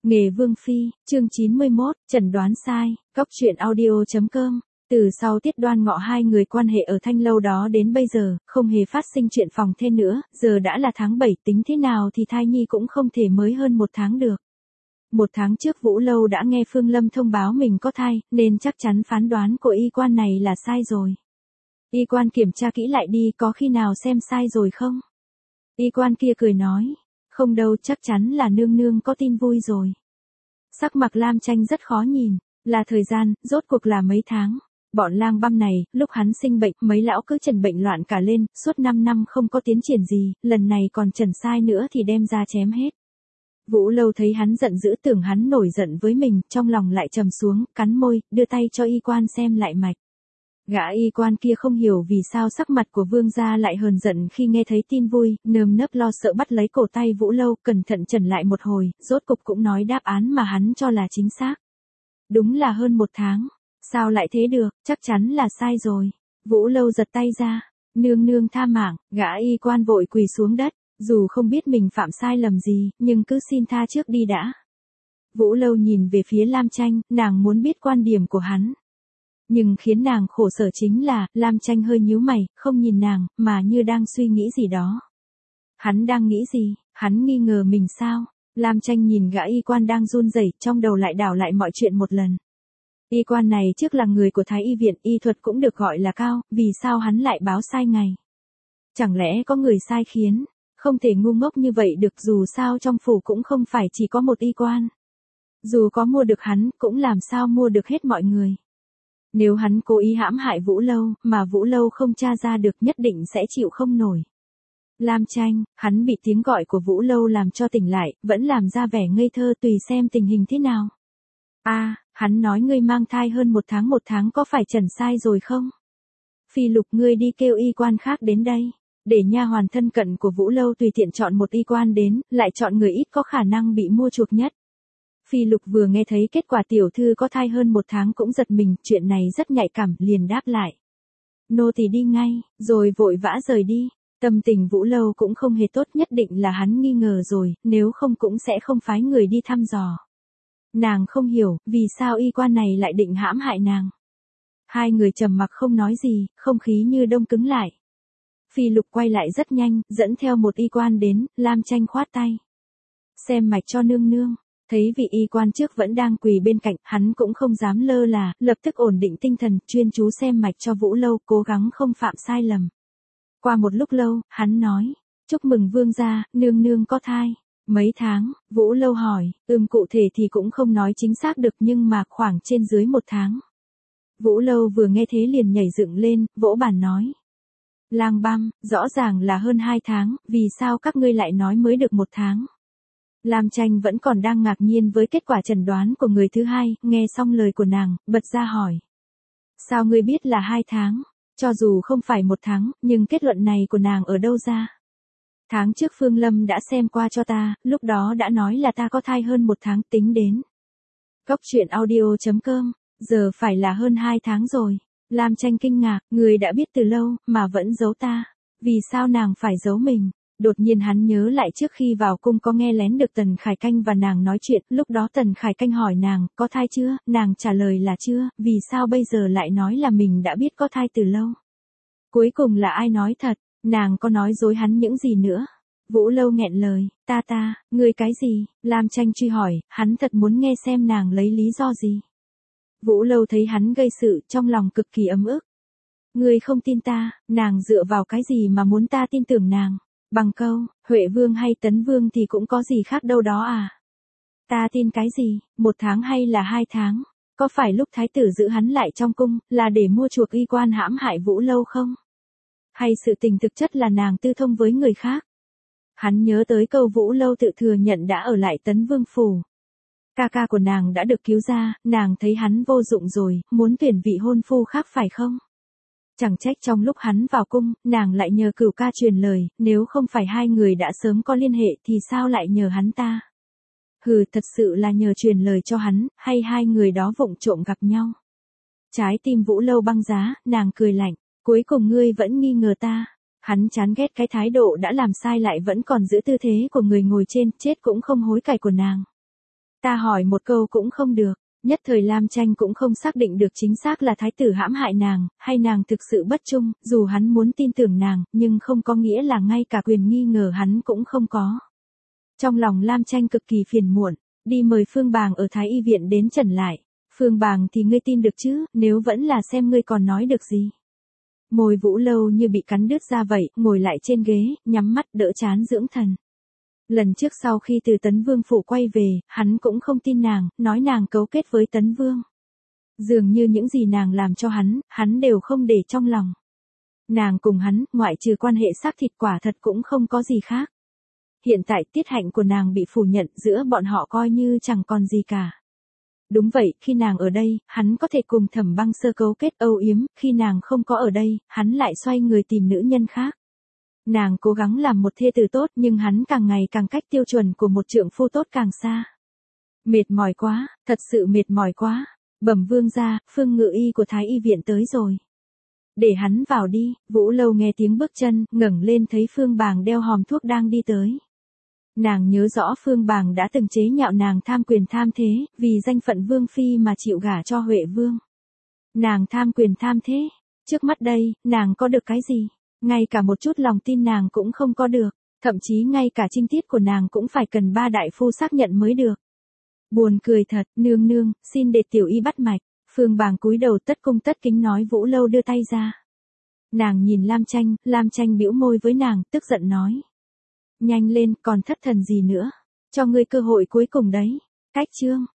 Nghề Vương Phi, chương 91, chẩn đoán sai, Cóc truyện audio.com. Từ sau tiết Đoan Ngọ hai người quan hệ ở Thanh Lâu đó đến bây giờ, không hề phát sinh chuyện phòng thê nữa, giờ đã là tháng 7, tính thế nào thì thai nhi cũng không thể mới hơn 1 tháng được. 1 tháng trước Vũ Lâu đã nghe Phương Lâm thông báo mình có thai, nên chắc chắn phán đoán của y quan này là sai rồi. Y quan kiểm tra kỹ lại đi, có khi nào xem sai rồi không? Y quan kia cười nói, không đâu, chắc chắn là nương nương có tin vui rồi. Sắc mặt Lam Tranh rất khó nhìn, là thời gian, rốt cuộc là mấy tháng. Bọn lang băm này, lúc hắn sinh bệnh, mấy lão cứ trần bệnh loạn cả lên, suốt 5 năm không có tiến triển gì, lần này còn trần sai nữa thì đem ra chém hết. Vũ Lâu thấy hắn giận dữ, tưởng hắn nổi giận với mình, trong lòng lại trầm xuống, cắn môi, đưa tay cho y quan xem lại mạch. Gã y quan kia không hiểu vì sao sắc mặt của vương gia lại hờn giận khi nghe thấy tin vui, nơm nớp lo sợ bắt lấy cổ tay Vũ Lâu, cẩn thận trần lại một hồi, rốt cục cũng nói đáp án mà hắn cho là chính xác. Đúng là hơn 1 tháng. Sao lại thế được, chắc chắn là sai rồi. Vũ Lâu giật tay ra, nương nương tha mạng, gã y quan vội quỳ xuống đất, dù không biết mình phạm sai lầm gì, nhưng cứ xin tha trước đi đã. Vũ Lâu nhìn về phía Lam Tranh, nàng muốn biết quan điểm của hắn. Nhưng khiến nàng khổ sở chính là, Lam Tranh hơi nhíu mày, không nhìn nàng, mà như đang suy nghĩ gì đó. Hắn đang nghĩ gì, hắn nghi ngờ mình sao? Lam Tranh nhìn gã y quan đang run rẩy, trong đầu lại đảo lại mọi chuyện một lần. Y quan này trước là người của Thái Y viện, y thuật cũng được gọi là cao, vì sao hắn lại báo sai ngày? Chẳng lẽ có người sai khiến? Không thể ngu ngốc như vậy được, dù sao trong phủ cũng không phải chỉ có một y quan. Dù có mua được hắn, cũng làm sao mua được hết mọi người. Nếu hắn cố ý hãm hại Vũ Lâu, mà Vũ Lâu không tra ra được, nhất định sẽ chịu không nổi. Lam Tranh, hắn bị tiếng gọi của Vũ Lâu làm cho tỉnh lại, vẫn làm ra vẻ ngây thơ, tùy xem tình hình thế nào. Hắn nói ngươi mang thai hơn 1 tháng có phải trần sai rồi không? Phi Lục, ngươi đi kêu y quan khác đến đây, để nha hoàn thân cận của Vũ Lâu tùy tiện chọn một y quan đến, lại chọn người ít có khả năng bị mua chuộc nhất. Phi Lục vừa nghe thấy kết quả tiểu thư có thai hơn 1 tháng cũng giật mình, chuyện này rất nhạy cảm, liền đáp lại. Nô tỳ đi ngay, rồi vội vã rời đi. Tâm tình Vũ Lâu cũng không hề tốt, nhất định là hắn nghi ngờ rồi, nếu không cũng sẽ không phái người đi thăm dò. Nàng không hiểu, vì sao y quan này lại định hãm hại nàng. Hai người trầm mặc không nói gì, không khí như đông cứng lại. Phi Lục quay lại rất nhanh, dẫn theo một y quan đến, Lam Tranh khoát tay. Xem mạch cho nương nương. Thấy vị y quan trước vẫn đang quỳ bên cạnh, hắn cũng không dám lơ là, lập tức ổn định tinh thần, chuyên chú xem mạch cho Vũ Lâu, cố gắng không phạm sai lầm. Qua một lúc lâu, hắn nói, chúc mừng vương gia, nương nương có thai. Mấy tháng, Vũ Lâu hỏi, cụ thể thì cũng không nói chính xác được, nhưng mà khoảng trên dưới 1 tháng. Vũ Lâu vừa nghe thế liền nhảy dựng lên, vỗ bàn nói. Lang băm, rõ ràng là hơn 2 tháng, vì sao các ngươi lại nói mới được 1 tháng? Lam Tranh vẫn còn đang ngạc nhiên với kết quả chẩn đoán của người thứ hai, nghe xong lời của nàng, bật ra hỏi. Sao ngươi biết là 2 tháng? Cho dù không phải 1 tháng, nhưng kết luận này của nàng ở đâu ra? Tháng trước Phương Lâm đã xem qua cho ta, lúc đó đã nói là ta có thai hơn 1 tháng, tính đến. Cóc truyện audio.com, giờ phải là hơn 2 tháng rồi. Lam Tranh kinh ngạc, người đã biết từ lâu, mà vẫn giấu ta. Vì sao nàng phải giấu mình? Đột nhiên hắn nhớ lại trước khi vào cung có nghe lén được Tần Khải Canh và nàng nói chuyện, lúc đó Tần Khải Canh hỏi nàng, có thai chưa, nàng trả lời là chưa, vì sao bây giờ lại nói là mình đã biết có thai từ lâu. Cuối cùng là ai nói thật, nàng có nói dối hắn những gì nữa. Vũ Lâu nghẹn lời, ngươi cái gì, Lam Tranh truy hỏi, hắn thật muốn nghe xem nàng lấy lý do gì. Vũ Lâu thấy hắn gây sự, trong lòng cực kỳ ấm ức. Ngươi không tin ta, nàng dựa vào cái gì mà muốn ta tin tưởng nàng? Bằng câu, Huệ Vương hay Tấn Vương thì cũng có gì khác đâu đó à? Ta tin cái gì, 1 tháng hay là 2 tháng? Có phải lúc thái tử giữ hắn lại trong cung, là để mua chuộc y quan hãm hại Vũ Lâu không? Hay sự tình thực chất là nàng tư thông với người khác? Hắn nhớ tới câu Vũ Lâu tự thừa nhận đã ở lại Tấn Vương phủ. Ca ca của nàng đã được cứu ra, nàng thấy hắn vô dụng rồi, muốn tuyển vị hôn phu khác phải không? Chẳng trách trong lúc hắn vào cung, nàng lại nhờ Cửu ca truyền lời, nếu không phải hai người đã sớm có liên hệ thì sao lại nhờ hắn ta? Thật sự là nhờ truyền lời cho hắn, hay hai người đó vụng trộm gặp nhau? Trái tim Vũ Lâu băng giá, nàng cười lạnh, cuối cùng ngươi vẫn nghi ngờ ta. Hắn chán ghét cái thái độ đã làm sai lại vẫn còn giữ tư thế của người ngồi trên, chết cũng không hối cải của nàng. Ta hỏi một câu cũng không được. Nhất thời Lam Tranh cũng không xác định được chính xác là thái tử hãm hại nàng, hay nàng thực sự bất trung, dù hắn muốn tin tưởng nàng, nhưng không có nghĩa là ngay cả quyền nghi ngờ hắn cũng không có. Trong lòng Lam Tranh cực kỳ phiền muộn, đi mời Phương Bàng ở Thái Y viện đến trần lại. Phương Bàng thì ngươi tin được chứ, nếu vẫn là xem ngươi còn nói được gì. Môi Vũ Lâu như bị cắn đứt ra vậy, ngồi lại trên ghế, nhắm mắt đỡ chán dưỡng thần. Lần trước sau khi từ Tấn Vương phủ quay về, hắn cũng không tin nàng, nói nàng cấu kết với Tấn Vương. Dường như những gì nàng làm cho hắn đều không để trong lòng. Nàng cùng hắn, ngoại trừ quan hệ xác thịt quả thật cũng không có gì khác. Hiện tại tiết hạnh của nàng bị phủ nhận, giữa bọn họ coi như chẳng còn gì cả. Đúng vậy, khi nàng ở đây, hắn có thể cùng Thẩm Băng Sơ cấu kết âu yếm, khi nàng không có ở đây, hắn lại xoay người tìm nữ nhân khác. Nàng cố gắng làm một thê tử tốt, nhưng hắn càng ngày càng cách tiêu chuẩn của một trượng phu tốt càng xa. Mệt mỏi quá, thật sự mệt mỏi quá. Bẩm vương gia, Phương Ngự Y của Thái Y viện tới rồi. Để hắn vào đi. Vũ Lâu nghe tiếng bước chân, ngẩng lên thấy Phương Bàng đeo hòm thuốc đang đi tới. Nàng nhớ rõ Phương Bàng đã từng chế nhạo nàng tham quyền tham thế, vì danh phận vương phi mà chịu gả cho Huệ Vương. Nàng tham quyền tham thế, trước mắt đây, nàng có được cái gì? Ngay cả một chút lòng tin nàng cũng không có được, thậm chí ngay cả trinh tiết của nàng cũng phải cần 3 đại phu xác nhận mới được. Buồn cười thật, nương nương, xin để tiểu y bắt mạch. Phương Bàng cúi đầu tất cung tất kính nói. Vũ Lâu đưa tay ra. Nàng nhìn Lam Tranh bĩu môi với nàng, tức giận nói. Nhanh lên, còn thất thần gì nữa, cho ngươi cơ hội cuối cùng đấy. Cách chương